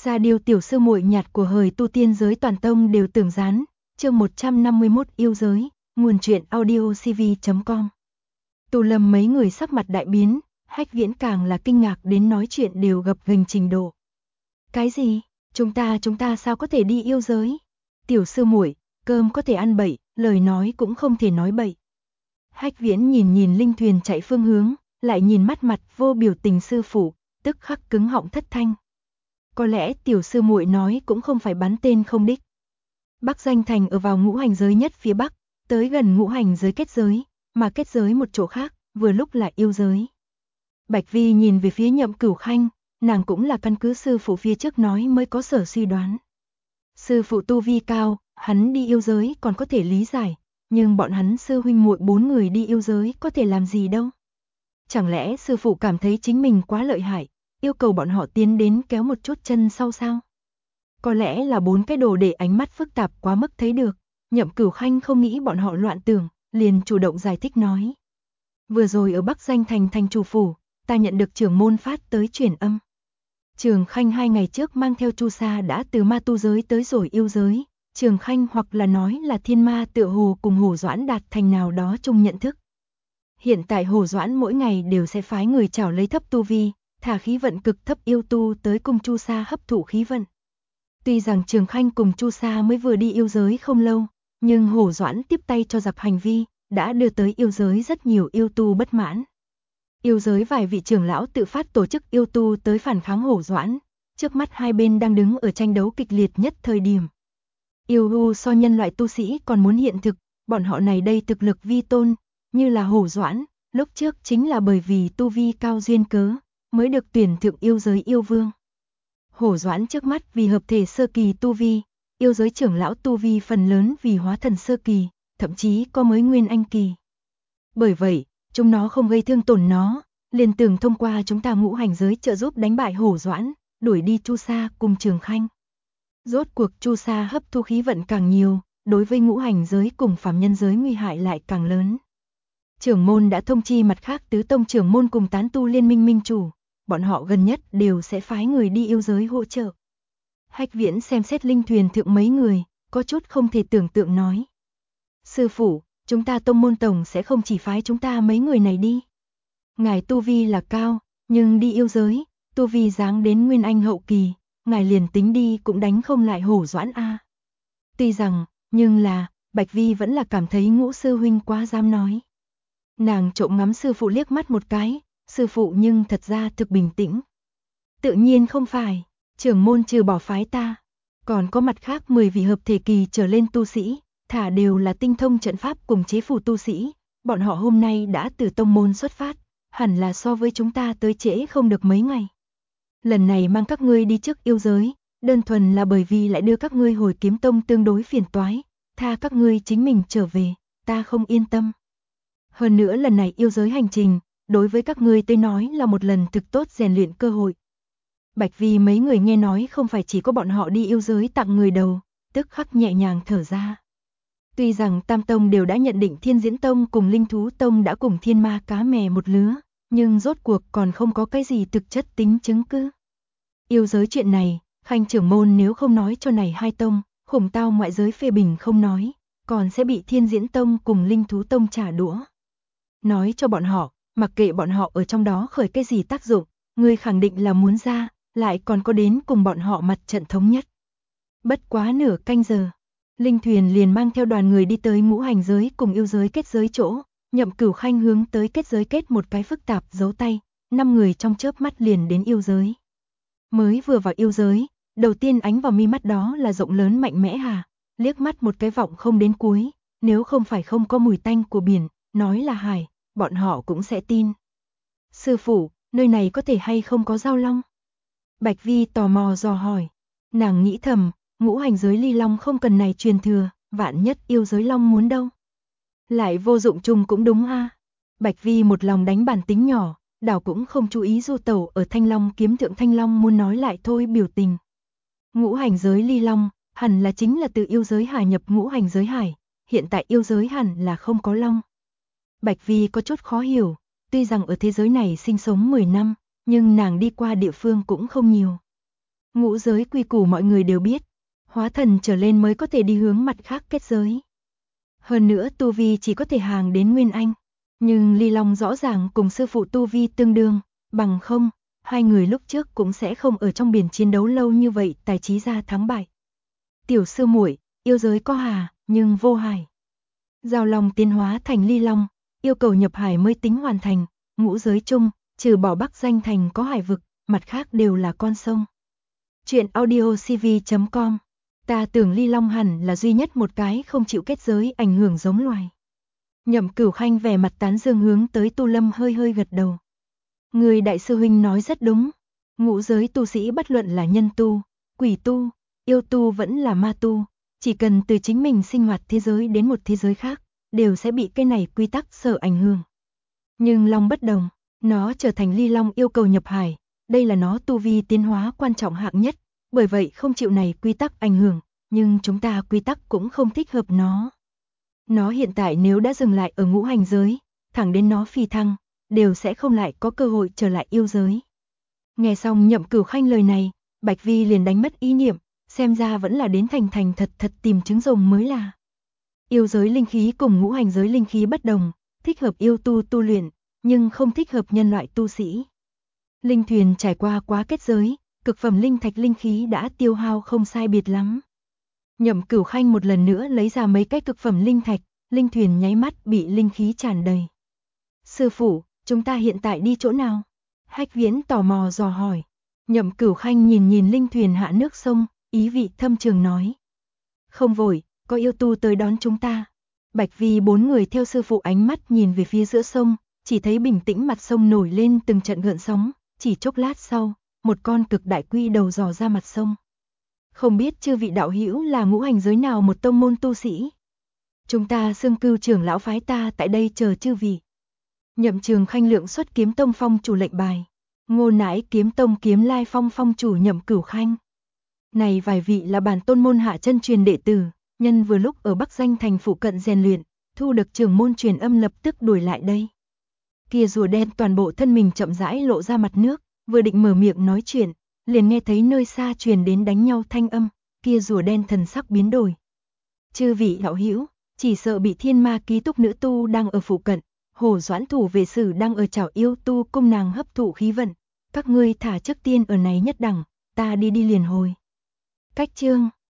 Sa Điêu tiểu sư muội nhạt của hời tu tiên giới toàn tông đều tưởng gián, chương 151 yêu giới, nguồn truyện audio cv.com. Tù Lâm mấy người sắc mặt đại biến, Hách Viễn càng là kinh ngạc đến nói chuyện đều gập ghềnh trình độ. Cái gì? Chúng ta sao có thể đi yêu giới? Tiểu sư muội, cơm có thể ăn bậy, lời nói cũng không thể nói bậy. Hách Viễn nhìn linh thuyền chạy phương hướng, lại nhìn mắt mặt vô biểu tình sư phụ, tức khắc cứng họng thất thanh. Có lẽ tiểu sư muội nói cũng không phải bắn tên không đích. Bắc Danh Thành ở vào ngũ hành giới nhất phía bắc, tới gần ngũ hành giới kết giới, mà kết giới một chỗ khác, vừa lúc là yêu giới. Bạch Vi nhìn về phía Nhậm Cửu Khanh, nàng cũng là căn cứ sư phụ phía trước nói mới có sở suy đoán. Sư phụ tu vi cao, hắn đi yêu giới còn có thể lý giải, nhưng bọn hắn sư huynh muội 4 người đi yêu giới có thể làm gì đâu. Chẳng lẽ sư phụ cảm thấy chính mình quá lợi hại, yêu cầu bọn họ tiến đến kéo một chút chân sau sao? Có lẽ là 4 cái đồ để ánh mắt phức tạp quá mức thấy được, Nhậm Cửu Khanh không nghĩ bọn họ loạn tưởng, liền chủ động giải thích nói. Vừa rồi ở Bắc Danh Thành thành chủ phủ, ta nhận được trưởng môn phát tới truyền âm. Trường Khanh 2 ngày trước mang theo Chu Sa đã từ ma tu giới tới rồi yêu giới, Trường Khanh hoặc là nói là thiên ma tựa hồ cùng Hồ Doãn đạt thành nào đó chung nhận thức. Hiện tại Hồ Doãn mỗi ngày đều sẽ phái người chảo lấy thấp tu vi, thả khí vận cực thấp yêu tu tới cùng Chu Sa hấp thụ khí vận. Tuy rằng Trường Khanh cùng Chu Sa mới vừa đi yêu giới không lâu, nhưng Hồ Doãn tiếp tay cho giặc hành vi, đã đưa tới yêu giới rất nhiều yêu tu bất mãn. Yêu giới vài vị trưởng lão tự phát tổ chức yêu tu tới phản kháng Hồ Doãn, trước mắt hai bên đang đứng ở tranh đấu kịch liệt nhất thời điểm. Yêu u so nhân loại tu sĩ còn muốn hiện thực, bọn họ này đây thực lực vi tôn, như là Hồ Doãn, lúc trước chính là bởi vì tu vi cao duyên cớ, mới được tuyển thượng yêu giới yêu vương. Hồ Doãn trước mắt vì hợp thể sơ kỳ tu vi, yêu giới trưởng lão tu vi phần lớn vì hóa thần sơ kỳ, thậm chí có mới nguyên anh kỳ. Bởi vậy, chúng nó không gây thương tổn nó, liền tưởng thông qua chúng ta ngũ hành giới trợ giúp đánh bại Hồ Doãn, đuổi đi Chu Sa cùng Trường Khanh. Rốt cuộc Chu Sa hấp thu khí vận càng nhiều, đối với ngũ hành giới cùng phàm nhân giới nguy hại lại càng lớn. Trưởng môn đã thông chi mặt khác tứ tông trưởng môn cùng tán tu liên minh minh chủ, bọn họ gần nhất đều sẽ phái người đi yêu giới hỗ trợ. Hách Viễn xem xét linh thuyền thượng mấy người, có chút không thể tưởng tượng nói. Sư phụ, chúng ta tông môn tổng sẽ không chỉ phái chúng ta mấy người này đi. Ngài tu vi là cao, nhưng đi yêu giới, tu vi giáng đến nguyên anh hậu kỳ, ngài liền tính đi cũng đánh không lại Hổ Doãn a. Tuy rằng, nhưng là, Bạch Vi vẫn là cảm thấy Ngũ sư huynh quá dám nói. Nàng trộm ngắm sư phụ liếc mắt một cái, sư phụ nhưng thật ra thực bình tĩnh. Tự nhiên không phải, trưởng môn trừ bỏ phái ta, còn có mặt khác 10 vị hợp thể kỳ trở lên tu sĩ, thả đều là tinh thông trận pháp cùng chế phù tu sĩ, bọn họ hôm nay đã từ tông môn xuất phát, hẳn là so với chúng ta tới trễ không được mấy ngày. Lần này mang các ngươi đi trước yêu giới, đơn thuần là bởi vì lại đưa các ngươi hồi kiếm tông tương đối phiền toái, tha các ngươi chính mình trở về, ta không yên tâm. Hơn nữa lần này yêu giới hành trình, đối với các ngươi tới nói là một lần thực tốt rèn luyện cơ hội. Bạch Vi mấy người nghe nói không phải chỉ có bọn họ đi yêu giới tặng người đầu, tức khắc nhẹ nhàng thở ra. Tuy rằng Tam Tông đều đã nhận định Thiên Diễn Tông cùng Linh Thú Tông đã cùng thiên ma cá mè một lứa, nhưng rốt cuộc còn không có cái gì thực chất tính chứng cứ. Yêu giới chuyện này, Khanh trưởng môn nếu không nói cho này hai tông, khủng tao ngoại giới phê bình không nói, còn sẽ bị Thiên Diễn Tông cùng Linh Thú Tông trả đũa. Nói cho bọn họ, mặc kệ bọn họ ở trong đó khởi cái gì tác dụng, người khẳng định là muốn ra, lại còn có đến cùng bọn họ mặt trận thống nhất. Bất quá nửa canh giờ, linh thuyền liền mang theo đoàn người đi tới ngũ hành giới cùng yêu giới kết giới chỗ, Nhậm Cửu Khanh hướng tới kết giới kết một cái phức tạp dấu tay, 5 người trong chớp mắt liền đến yêu giới. Mới vừa vào yêu giới, đầu tiên ánh vào mi mắt đó là rộng lớn mạnh mẽ hà, liếc mắt một cái vọng không đến cuối, nếu không phải không có mùi tanh của biển, nói là hải, bọn họ cũng sẽ tin. Sư phụ, nơi này có thể hay không có giao long? Bạch Vi tò mò dò hỏi, nàng nghĩ thầm, ngũ hành giới ly long không cần này truyền thừa, vạn nhất yêu giới long muốn đâu. Lại vô dụng chung cũng đúng a. Bạch Vi một lòng đánh bản tính nhỏ, đảo cũng không chú ý du tẩu ở Thanh Long kiếm thượng Thanh Long muốn nói lại thôi biểu tình. Ngũ hành giới ly long, hẳn là chính là từ yêu giới hải nhập ngũ hành giới hải, hiện tại yêu giới hẳn là không có long. Bạch Vi có chút khó hiểu, tuy rằng ở thế giới này sinh sống 10 năm, nhưng nàng đi qua địa phương cũng không nhiều. Ngũ giới quy củ mọi người đều biết, hóa thần trở lên mới có thể đi hướng mặt khác kết giới. Hơn nữa tu vi chỉ có thể hàng đến Nguyên Anh, nhưng Ly Long rõ ràng cùng sư phụ tu vi tương đương, bằng không, hai người lúc trước cũng sẽ không ở trong biển chiến đấu lâu như vậy tài trí ra thắng bại. Tiểu sư muội, yêu giới có hà, nhưng vô hải. Giao Long tiến hóa thành Ly Long, yêu cầu nhập hải mới tính hoàn thành, ngũ giới chung, trừ bỏ Bắc Danh Thành có hải vực, mặt khác đều là con sông. Chuyện audiocv.com. Ta tưởng Ly Long hẳn là duy nhất một cái không chịu kết giới ảnh hưởng giống loài. Nhậm Cửu Khanh vẻ mặt tán dương hướng tới Tu Lâm hơi hơi gật đầu. Người đại sư huynh nói rất đúng, ngũ giới tu sĩ bất luận là nhân tu, quỷ tu, yêu tu vẫn là ma tu, chỉ cần từ chính mình sinh hoạt thế giới đến một thế giới khác, đều sẽ bị cái này quy tắc sở ảnh hưởng. Nhưng Long bất đồng, nó trở thành Ly Long yêu cầu nhập hải, đây là nó tu vi tiến hóa quan trọng hạng nhất, bởi vậy không chịu này quy tắc ảnh hưởng, nhưng chúng ta quy tắc cũng không thích hợp nó. Nó hiện tại nếu đã dừng lại ở ngũ hành giới, thẳng đến nó phi thăng, đều sẽ không lại có cơ hội trở lại yêu giới. Nghe xong Nhậm Cửu Khanh lời này, Bạch Vi liền đánh mất ý niệm, xem ra vẫn là đến thành thật tìm trứng rồng mới là. Yêu giới linh khí cùng ngũ hành giới linh khí bất đồng, thích hợp yêu tu tu luyện, nhưng không thích hợp nhân loại tu sĩ. Linh thuyền trải qua quá kết giới, cực phẩm linh thạch linh khí đã tiêu hao không sai biệt lắm. Nhậm Cửu Khanh một lần nữa lấy ra mấy cái cực phẩm linh thạch, linh thuyền nháy mắt bị linh khí tràn đầy. Sư phụ, chúng ta hiện tại đi chỗ nào? Hách Viễn tò mò dò hỏi. Nhậm Cửu Khanh nhìn linh thuyền hạ nước sông, ý vị thâm trường nói. Không vội, có yêu tu tới đón chúng ta. Bạch Vi bốn người theo sư phụ ánh mắt nhìn về phía giữa sông, chỉ thấy bình tĩnh mặt sông nổi lên từng trận gợn sóng, chỉ chốc lát sau, một con cực đại quy đầu dò ra mặt sông. Không biết chư vị đạo hữu là ngũ hành giới nào một tông môn tu sĩ? Chúng ta Xương Cưu trưởng lão phái ta tại đây chờ chư vị. Nhậm Trường Khanh lượng xuất Kiếm Tông phong chủ lệnh bài. Ngô Nãi Kiếm Tông Kiếm Lai phong phong chủ Nhậm Cửu Khanh. Này vài vị là bản tôn môn hạ chân truyền đệ tử, nhân vừa lúc ở Bắc Danh Thành phụ cận rèn luyện, thu được trưởng môn truyền âm lập tức đuổi lại đây. Kia rùa đen toàn bộ thân mình chậm rãi lộ ra mặt nước, vừa định mở miệng nói chuyện, liền nghe thấy nơi xa truyền đến đánh nhau thanh âm, kia rùa đen thần sắc biến đổi. Chư vị đạo hữu, chỉ sợ bị thiên ma ký túc nữ tu đang ở phụ cận, Hồ Doãn thủ về sử đang ở chảo yêu tu cung nàng hấp thụ khí vận, các ngươi thả trước tiên ở này nhất đẳng, ta đi liền hồi. Cách chương